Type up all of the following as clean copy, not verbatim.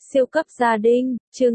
Siêu cấp gia đình, chương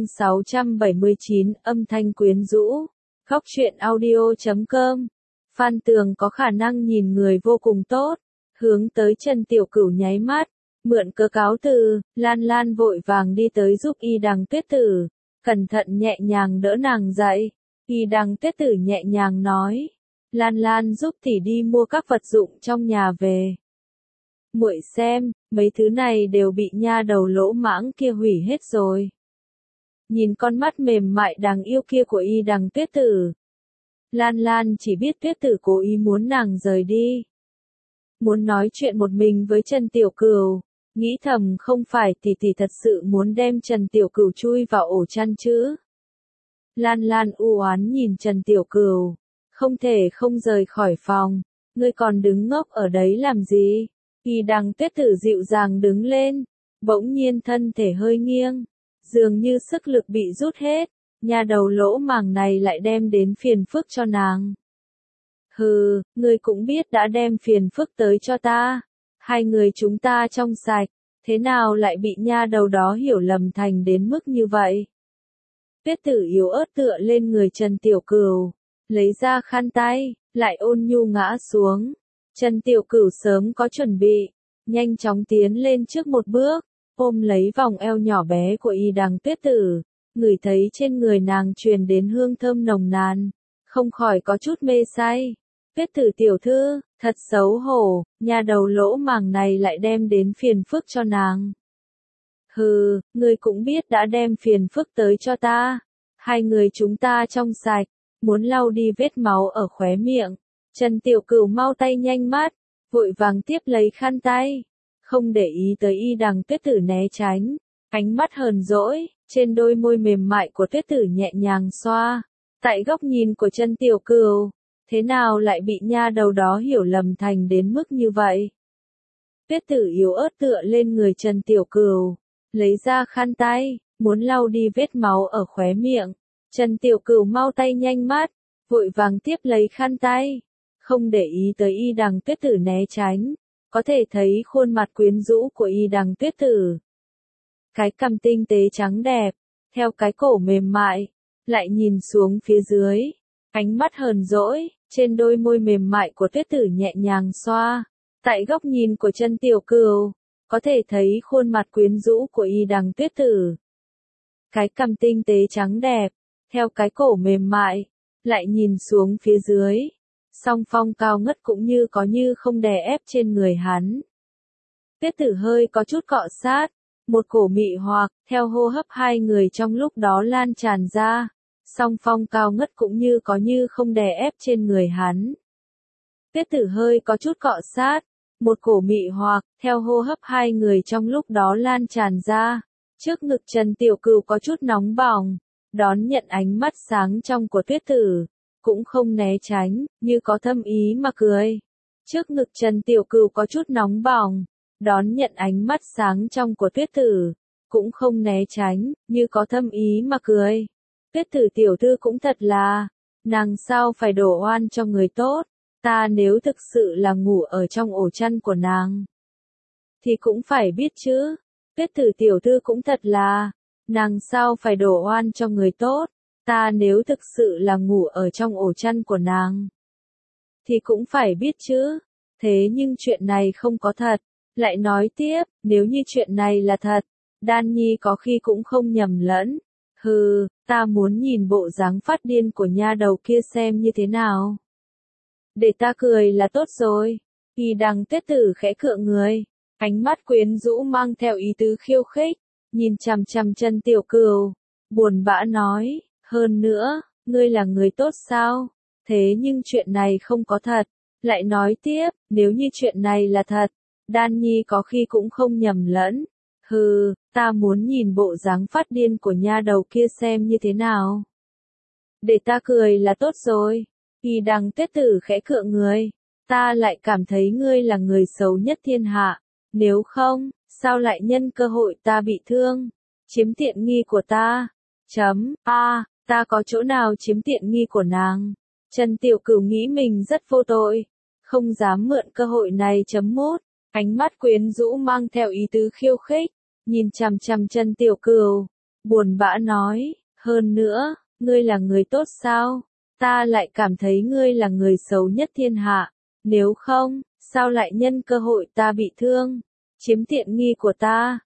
679, âm thanh quyến rũ. Góc truyện audio.com. Phan Tường có khả năng nhìn người vô cùng tốt, hướng tới Trần Tiểu Cửu nháy mắt, mượn cớ cáo từ, Lan Lan vội vàng đi tới giúp Y Đằng Tuyết Tử, cẩn thận nhẹ nhàng đỡ nàng dậy. Y Đằng Tuyết Tử nhẹ nhàng nói, Lan Lan giúp tỷ đi mua các vật dụng trong nhà về. Muội xem, mấy thứ này đều bị nha đầu lỗ mãng kia hủy hết rồi. Nhìn con mắt mềm mại đáng yêu kia của Y Đằng Tuyết Tử, Lan Lan chỉ biết Tuyết Tử cố ý muốn nàng rời đi. Muốn nói chuyện một mình với Trần Tiểu Cửu, nghĩ thầm không phải tỷ thật sự muốn đem Trần Tiểu Cửu chui vào ổ chăn chứ. Lan Lan u oán nhìn Trần Tiểu Cửu, không thể không rời khỏi phòng, ngươi còn đứng ngốc ở đấy làm gì? Y Đằng Tuyết Tử dịu dàng đứng lên, bỗng nhiên thân thể hơi nghiêng, dường như sức lực bị rút hết, nhà đầu lỗ màng này lại đem đến phiền phức cho nàng. Hừ, ngươi cũng biết đã đem phiền phức tới cho ta, hai người chúng ta trong sạch, thế nào lại bị nha đầu đó hiểu lầm thành đến mức như vậy? Tuyết Tử yếu ớt tựa lên người Trần Tiểu Cửu, lấy ra khăn tay, lại ôn nhu ngã xuống. Trần Tiểu Cửu sớm có chuẩn bị, nhanh chóng tiến lên trước một bước, ôm lấy vòng eo nhỏ bé của Y Đằng Tuyết Tử, ngửi thấy trên người nàng truyền đến hương thơm nồng nàn, không khỏi có chút mê say. Tuyết Tử tiểu thư, thật xấu hổ, nhà đầu lỗ màng này lại đem đến phiền phức cho nàng. Hừ, ngươi cũng biết đã đem phiền phức tới cho ta, hai người chúng ta trong sạch, muốn lau đi vết máu ở khóe miệng. Trần Tiểu Cửu mau tay nhanh mắt, vội vàng tiếp lấy khăn tay, không để ý tới Y Đằng Tuyết Tử né tránh, ánh mắt hờn dỗi, trên đôi môi mềm mại của Tuyết Tử nhẹ nhàng xoa. Tại góc nhìn của Trần Tiểu Cửu, thế nào lại bị nha đầu đó hiểu lầm thành đến mức như vậy? Tuyết Tử yếu ớt tựa lên người Trần Tiểu Cửu, lấy ra khăn tay, muốn lau đi vết máu ở khóe miệng. Trần Tiểu Cửu mau tay nhanh mắt, vội vàng tiếp lấy khăn tay, không để ý tới Y Đằng Tuyết Tử né tránh, có thể thấy khuôn mặt quyến rũ của Y Đằng Tuyết Tử. Cái cằm tinh tế trắng đẹp, theo cái cổ mềm mại, lại nhìn xuống phía dưới, ánh mắt hờn dỗi, trên đôi môi mềm mại của Tuyết Tử nhẹ nhàng xoa. Tại góc nhìn của Trần Tiểu Cửu, có thể thấy khuôn mặt quyến rũ của Y Đằng Tuyết Tử. Cái cằm tinh tế trắng đẹp, theo cái cổ mềm mại, lại nhìn xuống phía dưới, song phong cao ngất cũng như có như không đè ép trên người hắn. Tuyết Tử hơi có chút cọ sát, một cổ mị hoặc, theo hô hấp hai người trong lúc đó lan tràn ra, song phong cao ngất cũng như có như không đè ép trên người hắn. Tuyết Tử hơi có chút cọ sát, một cổ mị hoặc, theo hô hấp hai người trong lúc đó lan tràn ra, trước ngực Trần Tiểu Cửu có chút nóng bỏng, đón nhận ánh mắt sáng trong của Tuyết Tử, cũng không né tránh, như có thâm ý mà cười. Trước ngực Trần Tiểu Cửu có chút nóng bỏng, đón nhận ánh mắt sáng trong của Tuyết Tử, cũng không né tránh, như có thâm ý mà cười. Tuyết Tử tiểu thư cũng thật là, nàng sao phải đổ oan cho người tốt, ta nếu thực sự là ngủ ở trong ổ chăn của nàng, thì cũng phải biết chứ. Tuyết Tử tiểu thư cũng thật là, nàng sao phải đổ oan cho người tốt, ta nếu thực sự là ngủ ở trong ổ chăn của nàng, thì cũng phải biết chứ. Thế nhưng chuyện này không có thật. Lại nói tiếp, nếu như chuyện này là thật, Đan Nhi có khi cũng không nhầm lẫn. Hừ, ta muốn nhìn bộ dáng phát điên của nha đầu kia xem như thế nào. Để ta cười là tốt rồi. Y Đằng Tuyết Tử khẽ cựa người, ánh mắt quyến rũ mang theo ý tứ khiêu khích, nhìn chằm chằm Trần Tiểu Cửu, buồn bã nói, hơn nữa, ngươi là người tốt sao? Thế nhưng chuyện này không có thật. Lại nói tiếp, nếu như chuyện này là thật, Đan Nhi có khi cũng không nhầm lẫn. Hừ, ta muốn nhìn bộ dáng phát điên của nha đầu kia xem như thế nào. Để ta cười là tốt rồi. Y Đằng Tuyết Tử khẽ cựa người, ta lại cảm thấy ngươi là người xấu nhất thiên hạ. Nếu không, sao lại nhân cơ hội ta bị thương, chiếm tiện nghi của ta? Ta có chỗ nào chiếm tiện nghi của nàng? Trần Tiểu Cửu nghĩ mình rất vô tội, không dám mượn cơ hội này. Ánh mắt quyến rũ mang theo ý tứ khiêu khích, nhìn chằm chằm Trần Tiểu Cửu, buồn bã nói, hơn nữa, ngươi là người tốt sao? Ta lại cảm thấy ngươi là người xấu nhất thiên hạ, nếu không, sao lại nhân cơ hội ta bị thương, chiếm tiện nghi của ta?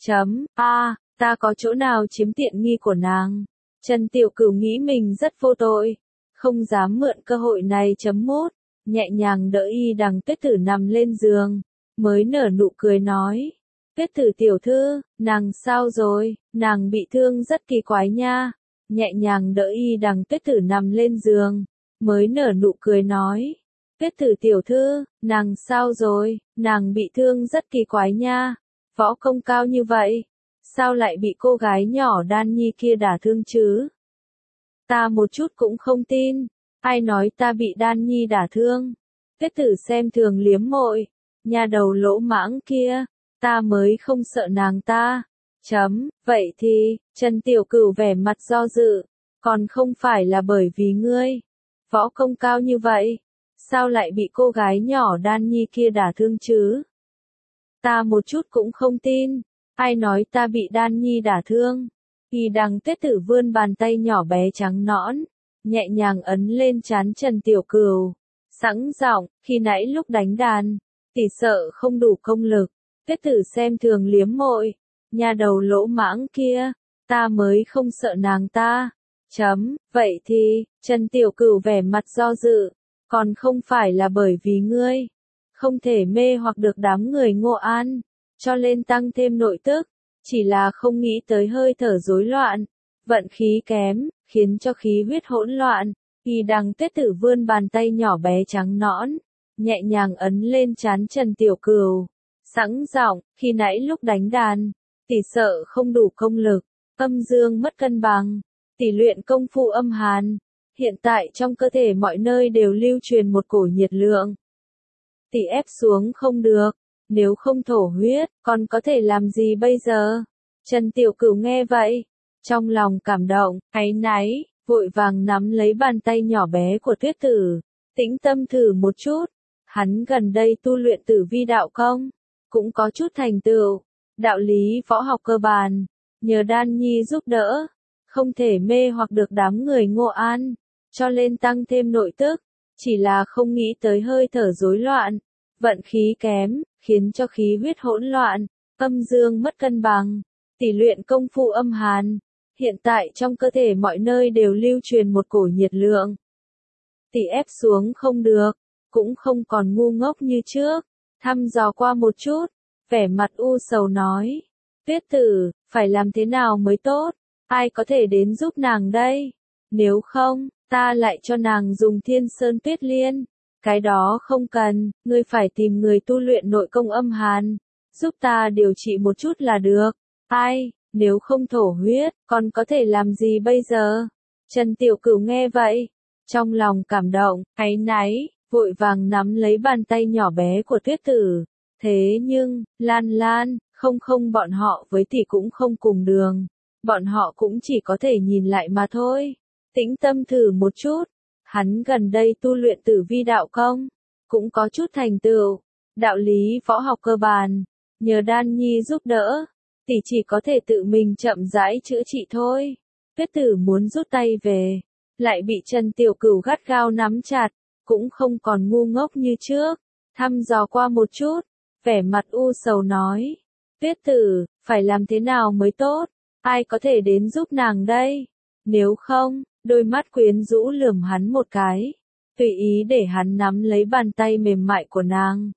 Ta có chỗ nào chiếm tiện nghi của nàng? Trần Tiểu Cửu nghĩ mình rất vô tội, không dám mượn cơ hội này mốt, nhẹ nhàng đỡ Y Đằng Tuyết Tử nằm lên giường, mới nở nụ cười nói, Tuyết Tử tiểu thư, nàng sao rồi, nàng bị thương rất kỳ quái nha, nhẹ nhàng đỡ Y Đằng Tuyết Tử nằm lên giường, mới nở nụ cười nói, Tuyết Tử tiểu thư, nàng sao rồi, nàng bị thương rất kỳ quái nha, võ công cao như vậy, sao lại bị cô gái nhỏ Đan Nhi kia đả thương chứ? Ta một chút cũng không tin, ai nói ta bị Đan Nhi đả thương? Tuyết Tử xem thường liếm môi, nhà đầu lỗ mãng kia, ta mới không sợ nàng ta. Vậy thì, Trần Tiểu Cửu vẻ mặt do dự, còn không phải là bởi vì ngươi, võ công cao như vậy, sao lại bị cô gái nhỏ Đan Nhi kia đả thương chứ? Ta một chút cũng không tin, ai nói ta bị Đan Nhi đả thương? Y Đằng Tuyết Tử vươn bàn tay nhỏ bé trắng nõn, nhẹ nhàng ấn lên trán Trần Tiểu Cửu, sẵn giọng, khi nãy lúc đánh đàn, tỷ sợ không đủ công lực. Tuyết Tử xem thường liếm môi, nhà đầu lỗ mãng kia, ta mới không sợ nàng ta. Vậy thì, Trần Tiểu Cửu vẻ mặt do dự, còn không phải là bởi vì ngươi không thể mê hoặc được đám người Ngô An, cho nên tăng thêm nội tức, chỉ là không nghĩ tới hơi thở rối loạn, vận khí kém, khiến cho khí huyết hỗn loạn. Y Đằng Tuyết Tử vươn bàn tay nhỏ bé trắng nõn, nhẹ nhàng ấn lên trán Trần Tiểu Cửu, sẵn giọng, khi nãy lúc đánh đàn, tỷ sợ không đủ công lực, âm dương mất cân bằng, tỷ luyện công phu âm hàn, hiện tại trong cơ thể mọi nơi đều lưu truyền một cổ nhiệt lượng. Tỷ ép xuống không được, nếu không thổ huyết, còn có thể làm gì bây giờ? Trần Tiểu Cửu nghe vậy, trong lòng cảm động, áy náy, vội vàng nắm lấy bàn tay nhỏ bé của Tuyết Tử, tĩnh tâm thử một chút. Hắn gần đây tu luyện Tử Vi đạo công, cũng có chút thành tựu, đạo lý võ học cơ bản, nhờ Đan Nhi giúp đỡ, không thể mê hoặc được đám người Ngô An, cho nên tăng thêm nội tức, chỉ là không nghĩ tới hơi thở rối loạn, vận khí kém, khiến cho khí huyết hỗn loạn, âm dương mất cân bằng, tỷ luyện công phu âm hàn, hiện tại trong cơ thể mọi nơi đều lưu truyền một cổ nhiệt lượng. Tỷ ép xuống không được, cũng không còn ngu ngốc như trước, thăm dò qua một chút, vẻ mặt u sầu nói, Tuyết Tử, phải làm thế nào mới tốt, ai có thể đến giúp nàng đây, nếu không, ta lại cho nàng dùng Thiên Sơn Tuyết Liên, cái đó không cần, ngươi phải tìm người tu luyện nội công âm hàn, giúp ta điều trị một chút là được, ai, nếu không thổ huyết, còn có thể làm gì bây giờ? Trần Tiểu Cửu nghe vậy, trong lòng cảm động, áy náy, vội vàng nắm lấy bàn tay nhỏ bé của Tuyết Tử. Thế nhưng, Lan, không bọn họ với tỷ cũng không cùng đường. Bọn họ cũng chỉ có thể nhìn lại mà thôi. Tĩnh tâm thử một chút. Hắn gần đây tu luyện Tử Vi đạo công, cũng có chút thành tựu. Đạo lý võ học cơ bản, nhờ Đan Nhi giúp đỡ, tỷ chỉ có thể tự mình chậm rãi chữa trị thôi. Tuyết Tử muốn rút tay về, lại bị Trần Tiểu Cửu gắt gao nắm chặt, cũng không còn ngu ngốc như trước, thăm dò qua một chút, vẻ mặt u sầu nói, Tuyết Tử, phải làm thế nào mới tốt, ai có thể đến giúp nàng đây, nếu không, đôi mắt quyến rũ lườm hắn một cái, tùy ý để hắn nắm lấy bàn tay mềm mại của nàng.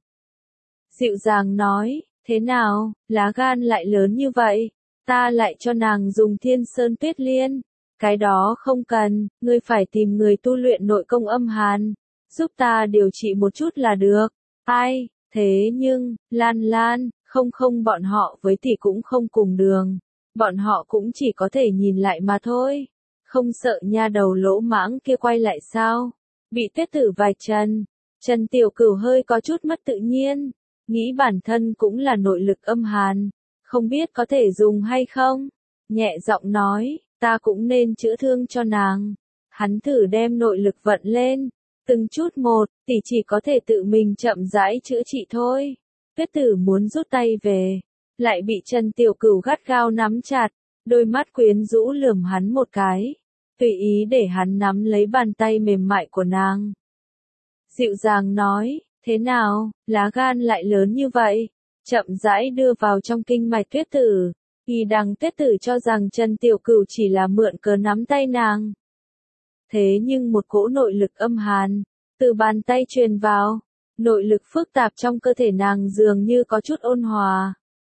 Dịu dàng nói, thế nào, lá gan lại lớn như vậy, ta lại cho nàng dùng Thiên Sơn Tuyết Liên. Cái đó không cần, ngươi phải tìm người tu luyện nội công âm hàn, giúp ta điều trị một chút là được. Ai, thế nhưng, Lan, không bọn họ với tỷ cũng không cùng đường. Bọn họ cũng chỉ có thể nhìn lại mà thôi. Không sợ nha đầu lỗ mãng kia quay lại sao? Bị Tuyết Tử vạch trần. Trần Tiểu Cửu hơi có chút mất tự nhiên. Nghĩ bản thân cũng là nội lực âm hàn. Không biết có thể dùng hay không? Nhẹ giọng nói. Ta cũng nên chữa thương cho nàng. Hắn thử đem nội lực vận lên. Từng chút một, tỷ chỉ có thể tự mình chậm rãi chữa trị thôi. Tuyết Tử muốn rút tay về. lại bị Trần Tiểu Cửu gắt gao nắm chặt, đôi mắt quyến rũ lườm hắn một cái, tùy ý để hắn nắm lấy bàn tay mềm mại của nàng. Dịu dàng nói, thế nào, lá gan lại lớn như vậy, chậm rãi đưa vào trong kinh mạch Tuyết Tử. Y Đằng Tuyết Tử cho rằng Trần Tiểu Cửu chỉ là mượn cớ nắm tay nàng. Thế nhưng một cỗ nội lực âm hàn, từ bàn tay truyền vào, nội lực phức tạp trong cơ thể nàng dường như có chút ôn hòa.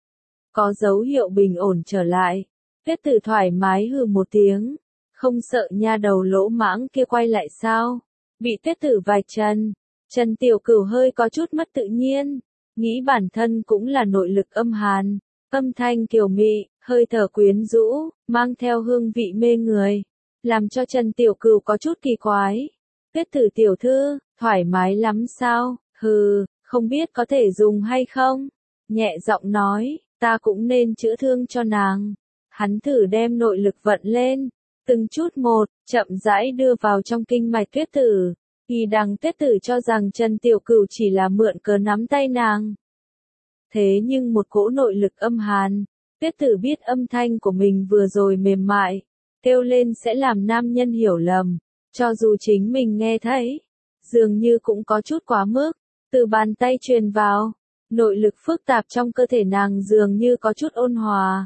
Có dấu hiệu bình ổn trở lại, Tuyết Tử thoải mái hừ một tiếng, không sợ nha đầu lỗ mãng kia quay lại sao, bị Tuyết Tử vạch trần. Trần Tiểu Cửu hơi có chút mất tự nhiên, nghĩ bản thân cũng là nội lực âm hàn, âm thanh kiều mị, hơi thở quyến rũ, mang theo hương vị mê người, làm cho Trần Tiểu Cửu có chút kỳ quái. Tuyết Tử tiểu thư, thoải mái lắm sao, hừ, không biết có thể dùng hay không? Nhẹ giọng nói, ta cũng nên chữa thương cho nàng. Hắn thử đem nội lực vận lên, từng chút một, chậm rãi đưa vào trong kinh mạch Tuyết Tử. Y Đằng Tuyết Tử cho rằng Trần Tiểu Cửu chỉ là mượn cớ nắm tay nàng. Thế nhưng một cỗ nội lực âm hàn, Tuyết Tử biết âm thanh của mình vừa rồi mềm mại, kêu lên sẽ làm nam nhân hiểu lầm, cho dù chính mình nghe thấy, dường như cũng có chút quá mức, từ bàn tay truyền vào, nội lực phức tạp trong cơ thể nàng dường như có chút ôn hòa.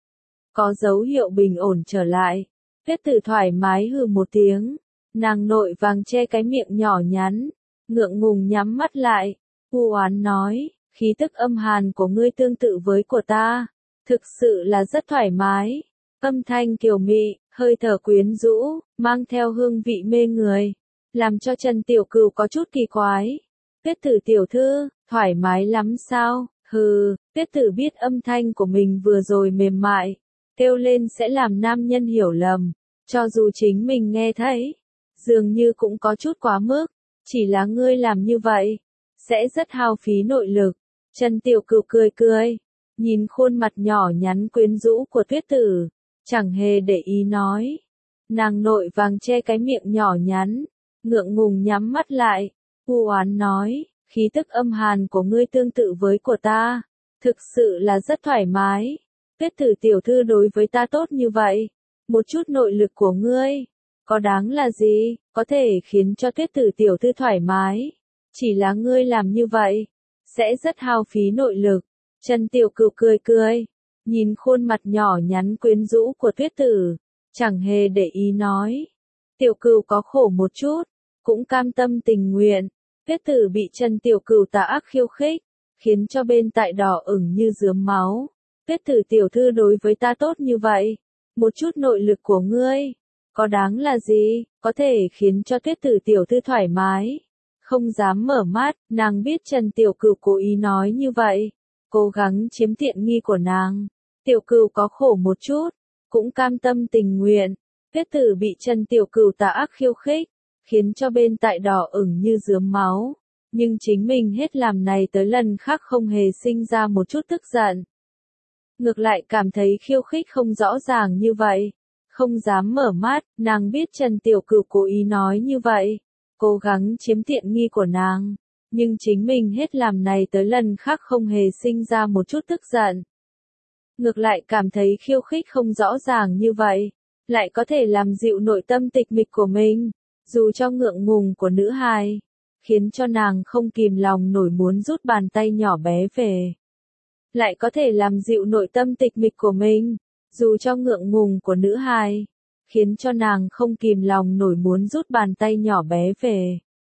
Có dấu hiệu bình ổn trở lại, Tuyết Tử thoải mái hừ một tiếng, nàng nội vàng che cái miệng nhỏ nhắn, ngượng ngùng nhắm mắt lại, u oán nói, khí tức âm hàn của ngươi tương tự với của ta, thực sự là rất thoải mái. Âm thanh kiều mị, hơi thở quyến rũ, mang theo hương vị mê người, làm cho Trần Tiểu Cửu có chút kỳ quái. Tuyết Tử tiểu thư, thoải mái lắm sao? Hừ, Tuyết Tử biết âm thanh của mình vừa rồi mềm mại, kêu lên sẽ làm nam nhân hiểu lầm, cho dù chính mình nghe thấy, dường như cũng có chút quá mức, chỉ là ngươi làm như vậy, sẽ rất hao phí nội lực. Trần Tiểu Cửu cười cười, nhìn khuôn mặt nhỏ nhắn quyến rũ của Tuyết Tử, chẳng hề để ý nói. Nàng nội vàng che cái miệng nhỏ nhắn, ngượng ngùng nhắm mắt lại, u oán nói, khí tức âm hàn của ngươi tương tự với của ta, thực sự là rất thoải mái. Tuyết Tử tiểu thư đối với ta tốt như vậy, một chút nội lực của ngươi, có đáng là gì, có thể khiến cho Tuyết Tử tiểu thư thoải mái, chỉ là ngươi làm như vậy, sẽ rất hao phí nội lực. Trần Tiểu Cửu cười cười, nhìn khuôn mặt nhỏ nhắn quyến rũ của Tuyết Tử, chẳng hề để ý nói. Tiểu Cửu có khổ một chút, cũng cam tâm tình nguyện. Tuyết Tử bị Trần Tiểu Cửu tà ác khiêu khích, khiến cho bên tại đỏ ửng như rướm máu. Tuyết Tử tiểu thư đối với ta tốt như vậy, một chút nội lực của ngươi, có đáng là gì, có thể khiến cho Tuyết Tử tiểu thư thoải mái. Không dám mở mắt, nàng biết Trần Tiểu Cửu cố ý nói như vậy, cố gắng chiếm tiện nghi của nàng. Tiểu Cửu có khổ một chút, cũng cam tâm tình nguyện. Tuyết Tử bị Trần Tiểu Cửu tà ác khiêu khích, khiến cho bên tại đỏ ửng như rướm máu, nhưng chính mình hết làm này tới lần khác không hề sinh ra một chút tức giận. Ngược lại cảm thấy khiêu khích không rõ ràng như vậy, không dám mở mắt, nàng biết Trần Tiểu Cửu cố ý nói như vậy, cố gắng chiếm tiện nghi của nàng, nhưng chính mình hết làm này tới lần khác không hề sinh ra một chút tức giận. Ngược lại cảm thấy khiêu khích không rõ ràng như vậy, lại có thể làm dịu nội tâm tịch mịch của mình, dù cho ngượng ngùng của nữ hài, khiến cho nàng không kìm lòng nổi muốn rút bàn tay nhỏ bé về. Lại có thể làm dịu nội tâm tịch mịch của mình, dù cho ngượng ngùng của nữ hài, khiến cho nàng không kìm lòng nổi muốn rút bàn tay nhỏ bé về.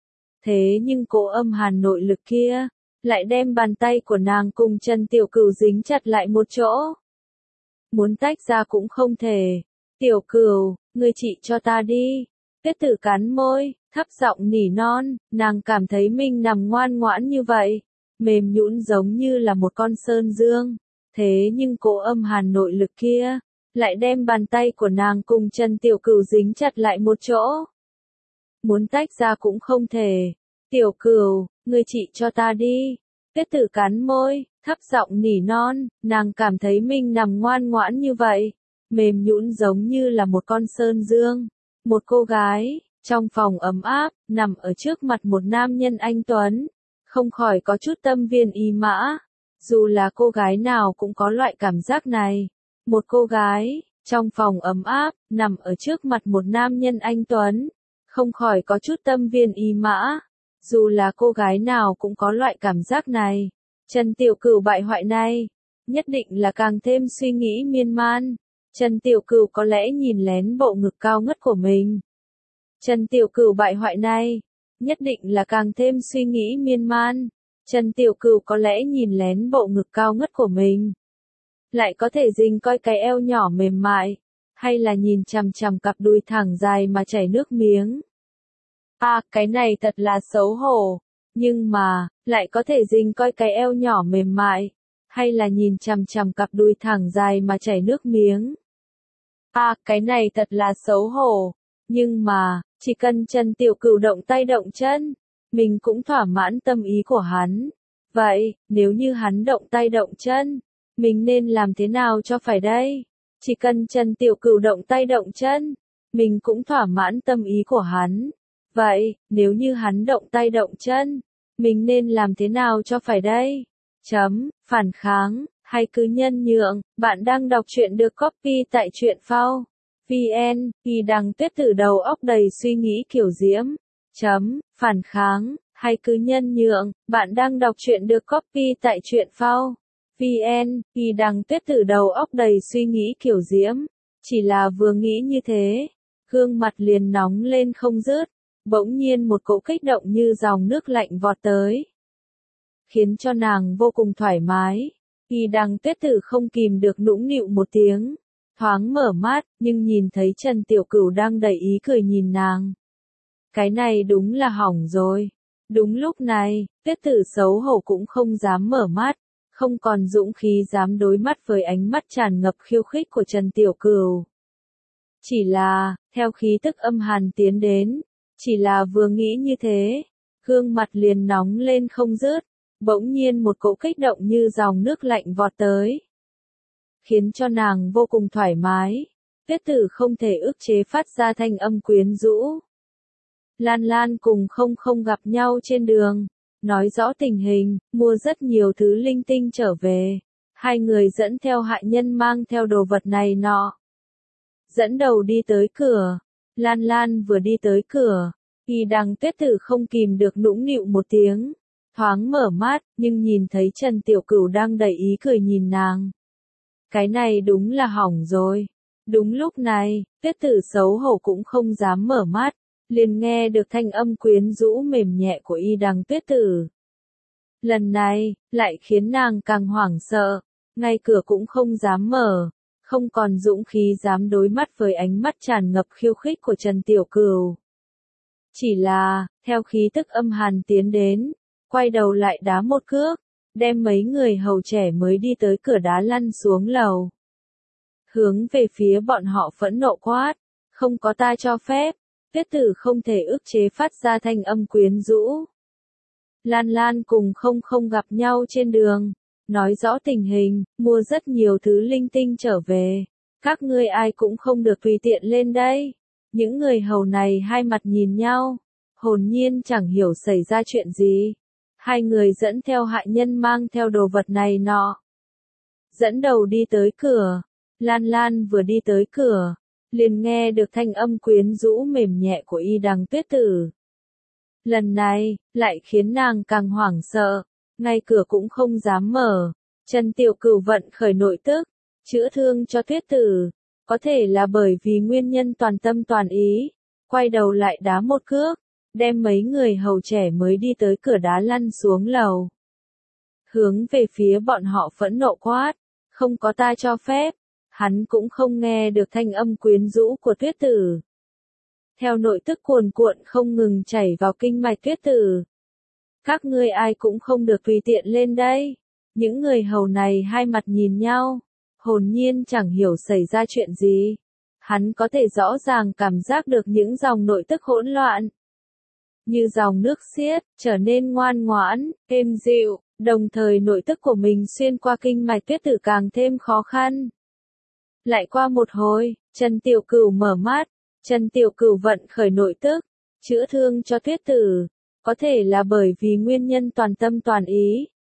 Thế nhưng cỗ âm hàn nội lực kia, lại đem bàn tay của nàng cùng Trần Tiểu Cửu dính chặt lại một chỗ. Muốn tách ra cũng không thể. Tiểu Cửu, ngươi trị cho ta đi. Tuyết Tử cắn môi, thấp giọng nỉ non, nàng cảm thấy mình nằm ngoan ngoãn như vậy, mềm nhũn giống như là một con sơn dương. Thế nhưng cỗ âm hàn nội lực kia, lại đem bàn tay của nàng cùng Trần Tiểu Cửu dính chặt lại một chỗ. Muốn tách ra cũng không thể. Tiểu Cửu, ngươi trị cho ta đi. Tuyết Tử cắn môi, thấp giọng nỉ non, nàng cảm thấy mình nằm ngoan ngoãn như vậy, mềm nhũn giống như là một con sơn dương. Một cô gái, trong phòng ấm áp, nằm ở trước mặt một nam nhân anh tuấn, không khỏi có chút tâm viên ý mã. Dù là cô gái nào cũng có loại cảm giác này. Một cô gái, trong phòng ấm áp, nằm ở trước mặt một nam nhân anh tuấn, không khỏi có chút tâm viên ý mã. Dù là cô gái nào cũng có loại cảm giác này. Trần Tiểu Cửu bại hoại này, nhất định là càng thêm suy nghĩ miên man. Trần Tiểu Cửu có lẽ nhìn lén bộ ngực cao ngất của mình. Trần Tiểu Cửu bại hoại này, nhất định là càng thêm suy nghĩ miên man. Trần Tiểu Cửu có lẽ nhìn lén bộ ngực cao ngất của mình. Lại có thể dình coi cái eo nhỏ mềm mại, hay là nhìn chằm chằm cặp đùi thẳng dài mà chảy nước miếng. À, cái này thật là xấu hổ. Nhưng mà, lại có thể dình coi cái eo nhỏ mềm mại, hay là nhìn chằm chằm cặp đùi thẳng dài mà chảy nước miếng. À, cái này thật là xấu hổ. Nhưng mà, chỉ cần Trần Tiểu Cửu động tay động chân, mình cũng thỏa mãn tâm ý của hắn. Vậy, nếu như hắn động tay động chân, mình nên làm thế nào cho phải đây? Chỉ cần Trần Tiểu Cửu động tay động chân, mình cũng thỏa mãn tâm ý của hắn. Vậy, nếu như hắn động tay động chân, mình nên làm thế nào cho phải đây? Phản kháng, hay cứ nhân nhượng, bạn đang đọc truyện được copy tại truyện phao. VN, Kỳ Đằng Tuyết từ đầu óc đầy suy nghĩ kiểu diễm. Phản kháng, hay cứ nhân nhượng, bạn đang đọc truyện được copy tại truyện phao. VN, Kỳ Đằng Tuyết từ đầu óc đầy suy nghĩ kiểu diễm. Chỉ là vừa nghĩ như thế, gương mặt liền nóng lên không dứt. Bỗng nhiên một cỗ kích động như dòng nước lạnh vọt tới, khiến cho nàng vô cùng thoải mái. Kỳ Đằng Tuyết Tử không kìm được nũng nịu một tiếng, thoáng mở mắt, nhưng nhìn thấy Trần Tiểu Cửu đang đầy ý cười nhìn nàng. Cái này đúng là hỏng rồi. Đúng lúc này, Tuyết Tử xấu hổ cũng không dám mở mắt, không còn dũng khí dám đối mắt với ánh mắt tràn ngập khiêu khích của Trần Tiểu Cửu. Chỉ là, theo khí tức âm hàn tiến đến, chỉ là vừa nghĩ như thế, gương mặt liền nóng lên không dứt, bỗng nhiên một cỗ kích động như dòng nước lạnh vọt tới, khiến cho nàng vô cùng thoải mái. Tuyết Tử không thể ức chế phát ra thanh âm quyến rũ. Lan Lan cùng không gặp nhau trên đường, nói rõ tình hình, mua rất nhiều thứ linh tinh trở về. Hai người dẫn theo hạ nhân mang theo đồ vật này nọ. Dẫn đầu đi tới cửa. Lan Lan vừa đi tới cửa, Kỳ Đằng Tuyết Tử không kìm được nũng nịu một tiếng, thoáng mở mắt, nhưng nhìn thấy Trần Tiểu Cửu đang đầy ý cười nhìn nàng. Cái này đúng là hỏng rồi. Đúng lúc này, Tuyết Tử xấu hổ cũng không dám mở mắt, liền nghe được thanh âm quyến rũ mềm nhẹ của Y Đằng Tuyết Tử. Lần này, lại khiến nàng càng hoảng sợ, ngay cửa cũng không dám mở, không còn dũng khí dám đối mắt với ánh mắt tràn ngập khiêu khích của Trần Tiểu Cửu. Chỉ là, theo khí tức âm hàn tiến đến, quay đầu lại đá một cước, đem mấy người hầu trẻ mới đi tới cửa đá lăn xuống lầu. Hướng về phía bọn họ phẫn nộ quát, không có ta cho phép. Tuyết Tử không thể ức chế phát ra thanh âm quyến rũ. Lan Lan cùng không gặp nhau trên đường, nói rõ tình hình, mua rất nhiều thứ linh tinh trở về. Các ngươi ai cũng không được tùy tiện lên đây. Những người hầu này hai mặt nhìn nhau, hồn nhiên chẳng hiểu xảy ra chuyện gì. Hai người dẫn theo hạ nhân mang theo đồ vật này nọ. Dẫn đầu đi tới cửa. Lan Lan vừa đi tới cửa, liền nghe được thanh âm quyến rũ mềm nhẹ của Y Đằng Tuyết Tử. Lần này, lại khiến nàng càng hoảng sợ, ngay cửa cũng không dám mở. Trần Tiểu Cửu vận khởi nội tức, chữa thương cho Tuyết Tử, có thể là bởi vì nguyên nhân toàn tâm toàn ý, quay đầu lại đá một cước, đem mấy người hầu trẻ mới đi tới cửa đá lăn xuống lầu. Hướng về phía bọn họ phẫn nộ quát, không có ta cho phép. Hắn cũng không nghe được thanh âm quyến rũ của Tuyết Tử. Theo nội tức cuồn cuộn không ngừng chảy vào kinh mạch Tuyết Tử. Các ngươi ai cũng không được tùy tiện lên đây. Những người hầu này hai mặt nhìn nhau, hồn nhiên chẳng hiểu xảy ra chuyện gì. Hắn có thể rõ ràng cảm giác được những dòng nội tức hỗn loạn. Như dòng nước xiết, trở nên ngoan ngoãn, êm dịu, đồng thời nội tức của mình xuyên qua kinh mạch Tuyết Tử càng thêm khó khăn. Lại qua một hồi, Trần Tiểu Cửu mở mắt, Trần Tiểu Cửu vận khởi nội tức, chữa thương cho Tuyết Tử, có thể là bởi vì nguyên nhân toàn tâm toàn ý,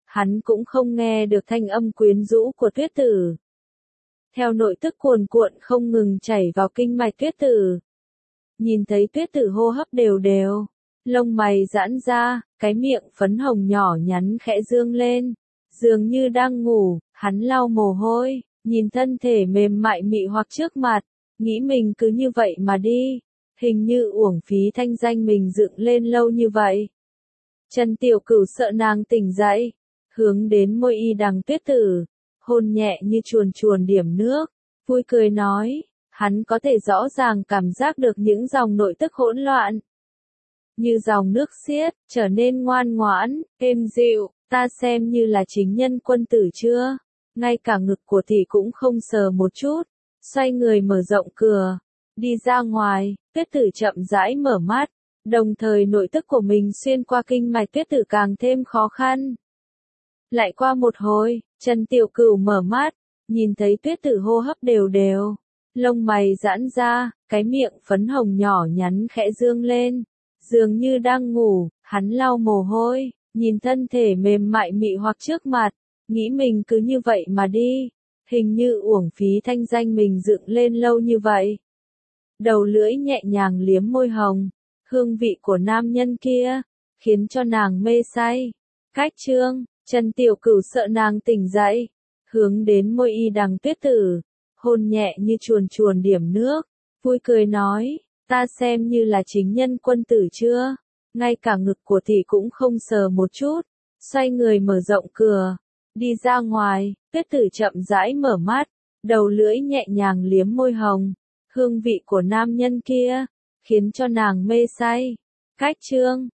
hắn cũng không nghe được thanh âm quyến rũ của Tuyết Tử. Theo nội tức cuồn cuộn không ngừng chảy vào kinh mạch Tuyết Tử. Nhìn thấy Tuyết Tử hô hấp đều đều, lông mày giãn ra, cái miệng phấn hồng nhỏ nhắn khẽ dương lên, dường như đang ngủ, hắn lau mồ hôi, nhìn thân thể mềm mại mị hoặc trước mặt, nghĩ mình cứ như vậy mà đi, hình như uổng phí thanh danh mình dựng lên lâu như vậy. Trần Tiểu Cửu sợ nàng tỉnh dậy, hướng đến môi y đằng Tuyết Tử, hôn nhẹ như chuồn chuồn điểm nước, vui cười nói, hắn có thể rõ ràng cảm giác được những dòng nội tức hỗn loạn. Như dòng nước xiết, trở nên ngoan ngoãn, êm dịu, ta xem như là chính nhân quân tử chưa? Ngay cả ngực của tỷ cũng không sờ một chút, xoay người mở rộng cửa, đi ra ngoài, Tuyết Tử chậm rãi mở mắt, đồng thời nội tức của mình xuyên qua kinh mạch Tuyết Tử càng thêm khó khăn. Lại qua một hồi, Trần Tiểu Cửu mở mắt, nhìn thấy Tuyết Tử hô hấp đều đều, lông mày giãn ra, cái miệng phấn hồng nhỏ nhắn khẽ dương lên, dường như đang ngủ, hắn lau mồ hôi, nhìn thân thể mềm mại mị hoặc trước mặt, nghĩ mình cứ như vậy mà đi, hình như uổng phí thanh danh mình dựng lên lâu như vậy. Đầu lưỡi nhẹ nhàng liếm môi hồng, hương vị của nam nhân kia, khiến cho nàng mê say. Cách chương, Trần Tiểu Cửu sợ nàng tỉnh dậy, hướng đến môi y đằng Tuyết Tử, hôn nhẹ như chuồn chuồn điểm nước, vui cười nói, ta xem như là chính nhân quân tử chưa? Ngay cả ngực của tỷ cũng không sờ một chút, xoay người mở rộng cửa, đi ra ngoài, Tuyết Tử chậm rãi mở mắt, đầu lưỡi nhẹ nhàng liếm môi hồng, hương vị của nam nhân kia, khiến cho nàng mê say. Cách chương,